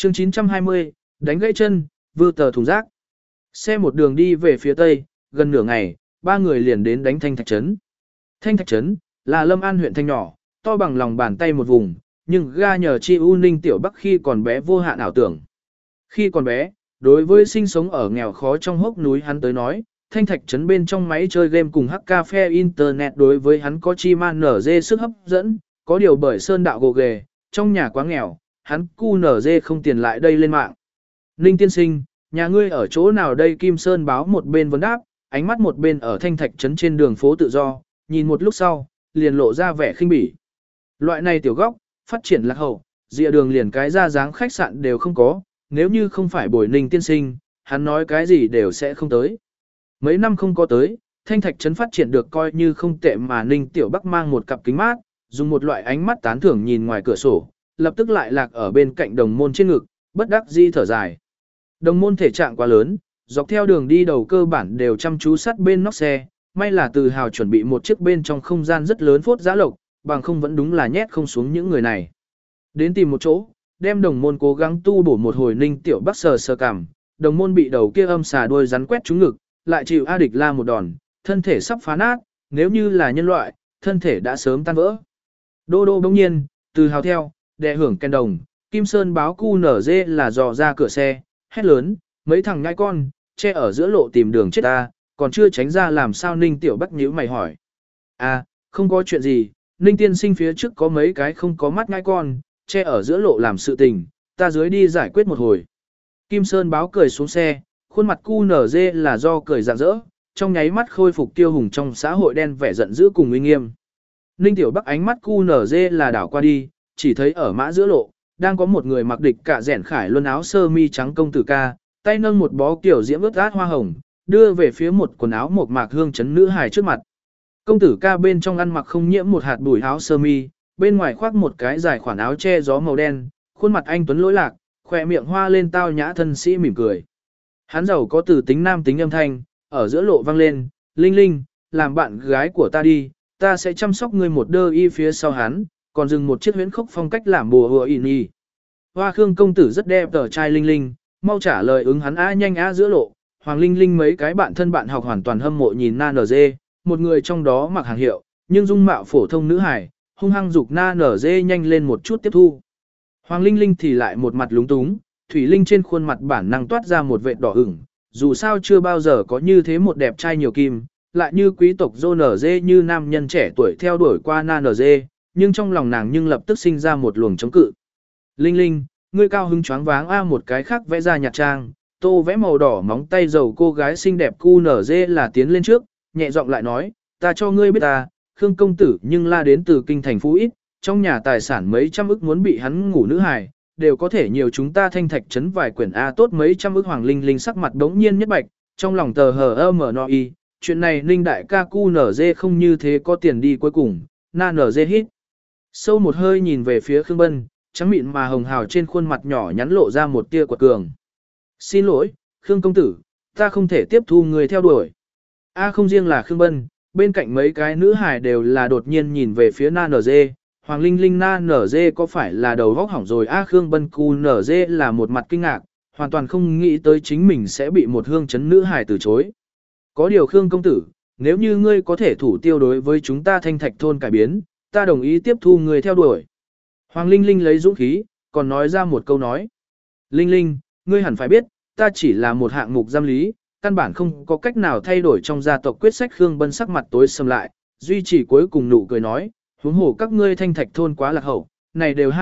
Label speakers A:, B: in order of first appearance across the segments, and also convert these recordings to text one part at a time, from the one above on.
A: Chương 920, đánh gãy chân, vư tờ thùng rác. Xe một đường đi về phía tây, gần nửa ngày, ba người liền đến đánh Thanh Thạch Trấn. Thanh Thạch Trấn là Lâm An huyện thanh nhỏ, to bằng lòng bàn tay một vùng, nhưng ga nhờ chi U Ninh Tiểu Bắc khi còn bé vô hạn ảo tưởng. Khi còn bé, đối với sinh sống ở nghèo khó trong hốc núi hắn tới nói, Thanh Thạch Trấn bên trong máy chơi game cùng hack cafe internet đối với hắn có chi man nở dê sức hấp dẫn, có điều bởi sơn đạo gồ ghề, trong nhà quá nghèo, hắn cu nở dê không tiền lại đây lên mạng. Ninh tiên sinh, nhà ngươi ở chỗ nào đây? Kim Sơn báo một bên vấn đáp, ánh mắt một bên ở Thanh Thạch Trấn trên đường phố tự do, nhìn một lúc sau, liền lộ ra vẻ khinh bỉ. Loại này tiểu góc, phát triển lạc hậu, dịa đường liền cái ra dáng khách sạn đều không có, nếu như không phải bồi Ninh tiên sinh, hắn nói cái gì đều sẽ không tới. Mấy năm không có tới, Thanh Thạch Trấn phát triển được coi như không tệ mà Ninh Tiểu Bắc mang một cặp kính mát, dùng một loại ánh mắt tán thưởng nhìn ngoài cửa sổ, lập tức lại lạc ở bên cạnh Đồng Môn trên ngực, bất đắc dĩ thở dài. Đồng Môn thể trạng quá lớn, dọc theo đường đi đầu cơ bản đều chăm chú sát bên nóc xe, may là Từ Hào chuẩn bị một chiếc bên trong không gian rất lớn phốt giã lộc, bằng không vẫn đúng là nhét không xuống những người này. Đến tìm một chỗ, đem Đồng Môn cố gắng tu bổ một hồi. Ninh Tiểu Bắc sờ sờ cảm, Đồng Môn bị đầu kia âm xà đuôi rắn quét trúng ngực, lại chịu A Địch La một đòn, thân thể sắp phá nát, nếu như là nhân loại, thân thể đã sớm tan vỡ. Đô đô bỗng nhiên, Từ Hào theo, đệ hưởng kèn đồng, Kim Sơn báo cu nở dê là dò ra cửa xe, hét lớn, mấy thằng nhai con, che ở giữa lộ tìm đường chết ta, còn chưa tránh ra làm sao? Ninh Tiểu Bắc nhíu mày hỏi. À, không có chuyện gì, Ninh tiên sinh phía trước có mấy cái không có mắt nhai con, che ở giữa lộ làm sự tình, ta dưới đi giải quyết một hồi. Kim Sơn báo cười xuống xe, khuôn mặt cu nở dê là do cười rạng rỡ, trong nháy mắt khôi phục tiêu hùng trong xã hội đen vẻ giận dữ cùng uy nghiêm. Ninh Tiểu Bắc ánh mắt cu nở dê là đảo qua đi, chỉ thấy ở mã giữa lộ, đang có một người mặc địch cả rẻn khải luân áo sơ mi trắng công tử ca, tay nâng một bó kiểu diễm ướt át hoa hồng, đưa về phía một quần áo mộc mạc hương chấn nữ hài trước mặt. Công tử ca bên trong ăn mặc không nhiễm một hạt bụi áo sơ mi, bên ngoài khoác một cái dài khoản áo che gió màu đen, khuôn mặt anh tuấn lỗi lạc, khỏe miệng hoa lên tao nhã thân sĩ mỉm cười. Hắn giàu có từ tính nam tính âm thanh, ở giữa lộ vang lên, Linh Linh, làm bạn gái của ta đi, ta sẽ chăm sóc ngươi. Một đơ y phía sau hắn, còn dừng một chiếc huyễn khốc phong cách làm bùa hùa ỉ nhi. Hoa Khương công tử rất đẹp tờ trai Linh Linh, mau trả lời ứng hắn. Nhanh giữa lộ, Hoàng Linh Linh mấy cái bạn thân bạn học hoàn toàn hâm mộ nhìn Na NG, một người trong đó mặc hàng hiệu, nhưng dung mạo phổ thông nữ hải, hung hăng dục Na NG nhanh lên một chút tiếp thu. Hoàng Linh Linh thì lại một mặt lúng túng, Thủy Linh trên khuôn mặt bản năng toát ra một vệt đỏ ửng, dù sao chưa bao giờ có như thế một đẹp trai nhiều kim, lại như quý tộc dô nở dê như nam nhân trẻ tuổi theo đuổi qua Na NG, nhưng trong lòng nàng nhưng lập tức sinh ra một luồng chống cự. Linh Linh, ngươi cao hứng choáng váng một cái khác vẽ ra nhạt trang, tô vẽ màu đỏ móng tay dầu cô gái xinh đẹp cu nở dê là tiến lên trước, nhẹ giọng lại nói, ta cho ngươi biết ta, Khương công tử nhưng la đến từ kinh thành phú ít, trong nhà tài sản mấy trăm ức muốn bị hắn ngủ nữ hài, đều có thể nhiều chúng ta Thanh Thạch Trấn vài quyển A tốt mấy trăm ức. Hoàng Linh Linh sắc mặt đống nhiên nhất bạch, trong lòng tờ hờ mở no y, chuyện này Ninh đại ca cu nở dê không như thế có tiền đi cuối cùng. Na nở dê hít sâu một hơi nhìn về phía Khương Bân, trắng mịn mà hồng hào trên khuôn mặt nhỏ nhắn lộ ra một tia quật cường. Xin lỗi, Khương công tử, ta không thể tiếp thu người theo đuổi. Không riêng là Khương Bân, bên cạnh mấy cái nữ hài đều là đột nhiên nhìn về phía Na NG. Hoàng Linh Linh Na NG có phải là đầu vóc hỏng rồi? Khương Bân cu NG là một mặt kinh ngạc, hoàn toàn không nghĩ tới chính mình sẽ bị một hương chấn nữ hài từ chối. Có điều Khương công tử, nếu như ngươi có thể thủ tiêu đối với chúng ta Thanh Thạch thôn cải biến, ta đồng ý tiếp thu người theo đuổi. Hoàng Linh Linh lấy dũng khí, còn nói ra một câu nói. Linh Linh, ngươi hẳn phải biết, ta chỉ là một hạng mục giam lý, căn bản không có cách nào thay đổi trong gia tộc quyết sách. Khương Bân sắc mặt tối sầm lại, duy trì cuối cùng nụ cười nói, huống hồ các ngươi Thanh Thạch thôn quá lạc hậu, này đều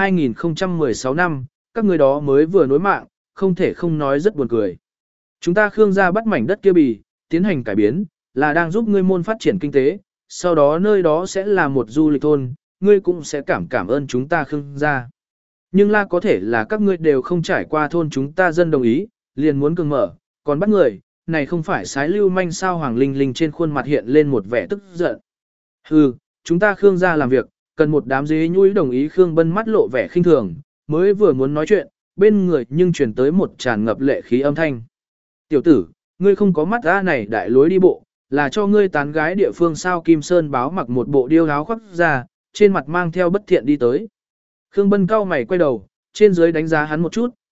A: 2016 năm, các ngươi đó mới vừa nối mạng, không thể không nói rất buồn cười. Chúng ta Khương gia bắt mảnh đất kia bì, tiến hành cải biến, là đang giúp ngươi môn phát triển kinh tế, sau đó nơi đó sẽ là một du lịch thôn, ngươi cũng sẽ cảm ơn chúng ta Khương gia. Nhưng là có thể là các ngươi đều không trải qua thôn chúng ta dân đồng ý, liền muốn cường mở, còn bắt người, này không phải sái lưu manh sao? Hoàng Linh Linh trên khuôn mặt hiện lên một vẻ tức giận. Hừ, chúng ta Khương gia làm việc, cần một đám dế nhũi đồng ý. Khương Bân mắt lộ vẻ khinh thường, mới vừa muốn nói chuyện, bên người nhưng truyền tới một tràn ngập lệ khí âm thanh. Tiểu tử, ngươi không có mắt ra này đại lối đi bộ, là cho ngươi tán gái địa phương sao? Kim Sơn báo mặc một bộ điêu áo khoác ra, trên mặt mang theo bất thiện đi tới. Khương Bân cau mày quay đầu, trên dưới đánh giá hắn một chút,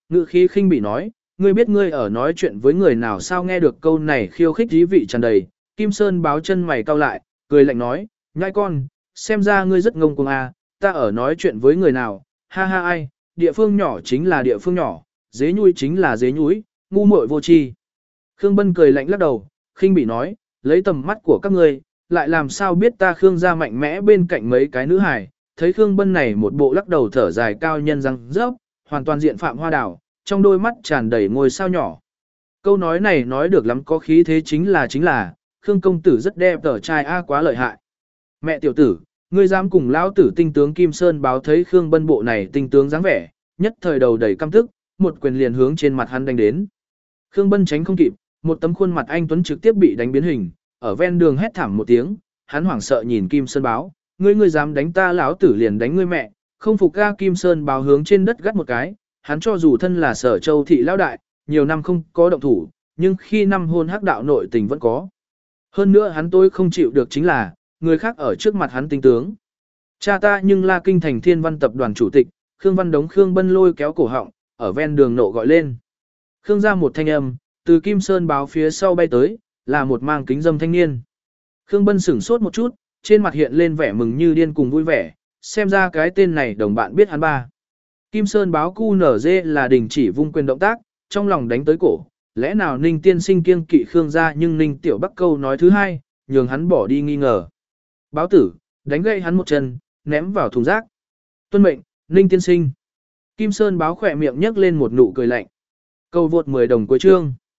A: Ngự khí khinh bị nói, ngươi biết ngươi ở nói chuyện với người nào sao? Nghe được câu này khiêu khích dí vị tràn đầy, Kim Sơn báo chân mày cau lại, cười lạnh nói, nhãi con, xem ra ngươi rất ngông cuồng à, ta ở nói chuyện với người nào, ha ha ai, địa phương nhỏ chính là địa phương nhỏ, dế nhúi chính là dế nhúi, ngu muội vô tri. Khương Bân cười lạnh lắc đầu, khinh bị nói, lấy tầm mắt của các ngươi, lại làm sao biết ta Khương gia mạnh mẽ bên cạnh mấy cái nữ hài. Thấy Khương Bân này một bộ lắc đầu thở dài cao nhân răng rớp, hoàn toàn diện Phạm Hoa Đào, trong đôi mắt tràn đầy ngôi sao nhỏ. Câu nói này nói được lắm, có khí thế chính là, Khương công tử rất đẹp tở trai a, quá lợi hại. Mẹ tiểu tử, ngươi dám cùng lão tử tinh tướng Kim Sơn báo thấy Khương Bân bộ này tinh tướng dáng vẻ, nhất thời đầu đầy căm tức, một quyền liền hướng trên mặt hắn đánh đến. Khương Bân tránh không kịp, một tấm khuôn mặt anh tuấn trực tiếp bị đánh biến hình, ở ven đường hét thảm một tiếng, hắn hoảng sợ nhìn Kim Sơn báo, ngươi dám đánh ta, lão tử liền đánh ngươi mẹ. Không phục ga, Kim Sơn báo hướng trên đất gắt một cái, hắn cho dù thân là Sở Châu thị lão đại, nhiều năm không có động thủ, nhưng khi năm hôn hắc đạo nội tình vẫn có. Hơn nữa hắn tôi không chịu được chính là, người khác ở trước mặt hắn tinh tướng. Cha ta nhưng là kinh thành Thiên Văn tập đoàn chủ tịch, Khương Văn Đống. Khương Bân lôi kéo cổ họng, ở ven đường nộ gọi lên. Khương ra một thanh âm, từ Kim Sơn báo phía sau bay tới, là một mang kính dâm thanh niên. Khương Bân sửng sốt một chút, trên mặt hiện lên vẻ mừng như điên cùng vui vẻ, xem ra cái tên này đồng bạn biết hắn ba. Kim Sơn báo QNZ là đình chỉ vung quyền động tác, trong lòng đánh tới cổ, lẽ nào Ninh tiên sinh kiêng kỵ Khương gia, nhưng Ninh tiểu Bắc câu nói thứ hai, nhường hắn bỏ đi nghi ngờ. Báo tử, đánh gãy hắn một chân, ném vào thùng rác. Tuân mệnh, Ninh tiên sinh. Kim Sơn báo khỏe miệng nhấc lên một nụ cười lạnh. Câu vượt 10 đồng cuối chương.